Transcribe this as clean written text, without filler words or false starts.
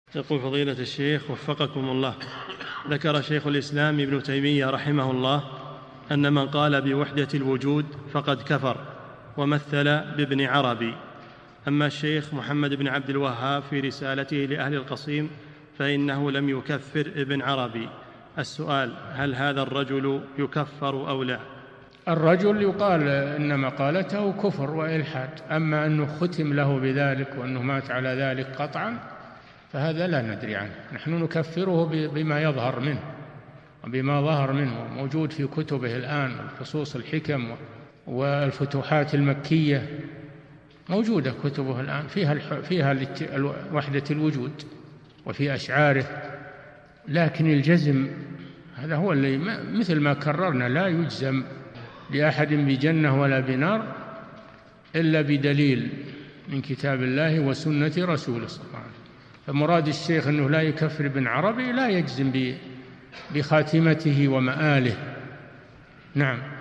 يقول فضيلة الشيخ وفقكم الله، ذكر شيخ الإسلام ابن تيمية رحمه الله أن من قال بوحدة الوجود فقد كفر، ومثل بابن عربي. أما الشيخ محمد بن عبد الوهاب في رسالته لأهل القصيم فإنه لم يكفر ابن عربي. السؤال: هل هذا الرجل يكفر أو لا؟ الرجل يقال إن مقالته كفر وإلحاد، أما أنه ختم له بذلك وأنه مات على ذلك قطعا فهذا لا ندري عنه. نحن نكفره بما يظهر منه وبما ظهر منه، موجود في كتبه الآن، الفصوص الحكم والفتوحات المكية موجودة كتبه الآن، فيها وحدة الوجود وفي أشعاره. لكن الجزم هذا هو اللي مثل ما كررنا، لا يجزم لأحد بجنة ولا بنار إلا بدليل من كتاب الله وسنة رسوله صلى الله عليه وسلم. فمراد الشيخ أنه لا يكفر ابن عربي لا يجزم بخاتمته ومآله. نعم.